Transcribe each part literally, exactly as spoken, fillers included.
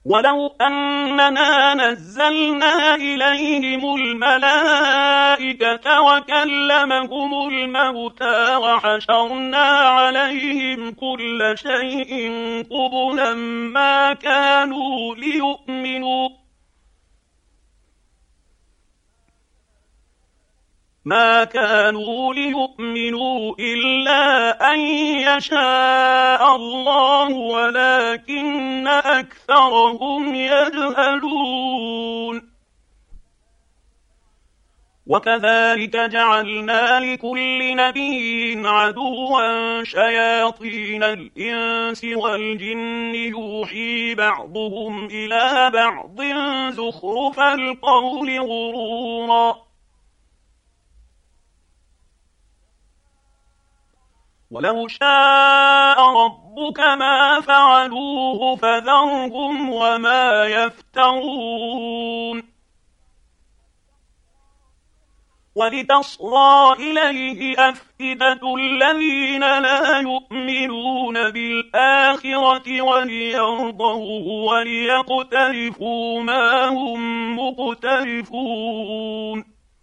ولو أننا نزلنا إليهم الملائكة وكلمهم الموتى وحشرنا عليهم كل شيء قبلا ما كانوا ليؤمنوا ما كانوا ليؤمنوا إلا أن يشاء الله ولكن أكثرهم يجهلون. وكذلك جعلنا لكل نبي عدوا شياطين الإنس والجن يوحي بعضهم إلى بعض زخرف القول غرورا ولو شاء ربك ما فعلوه فذرهم وما يفترون. ولتصغى إليه أفئدة الذين لا يؤمنون بالآخرة وليرضوه وليقترفوا ما هم مقترفون.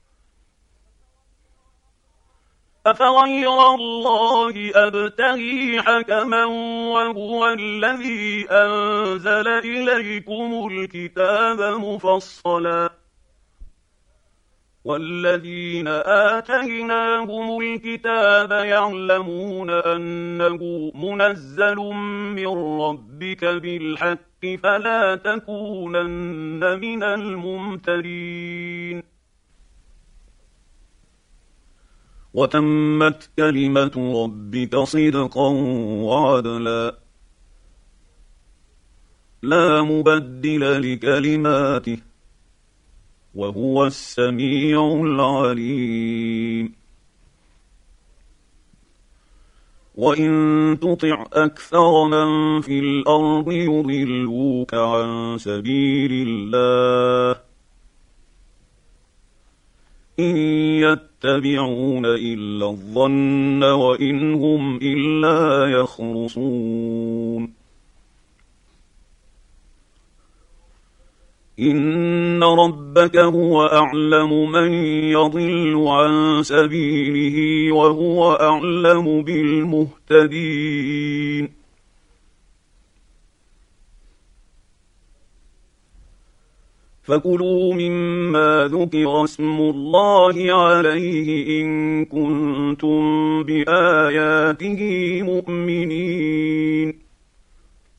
أفغير الله أبتغي حكما وهو الذي أنزل إليكم الكتاب مفصلا والذين آتيناهم الكتاب يعلمون أنه منزل من ربك بالحق فلا تكونن من الممترين. وتمت كلمة ربك صدقا وعدلا لا مبدل لكلماته وهو السميع العليم. وإن تطع أكثر من في الأرض يضلوك عن سبيل الله إن يتبعون إلا الظن وإن هم إلا يخرصون. إن ربك هو أعلم من يضل عن سبيله وهو أعلم بالمهتدين. فكلوا مما ذكر اسم الله عليه إن كنتم بآياته مؤمنين.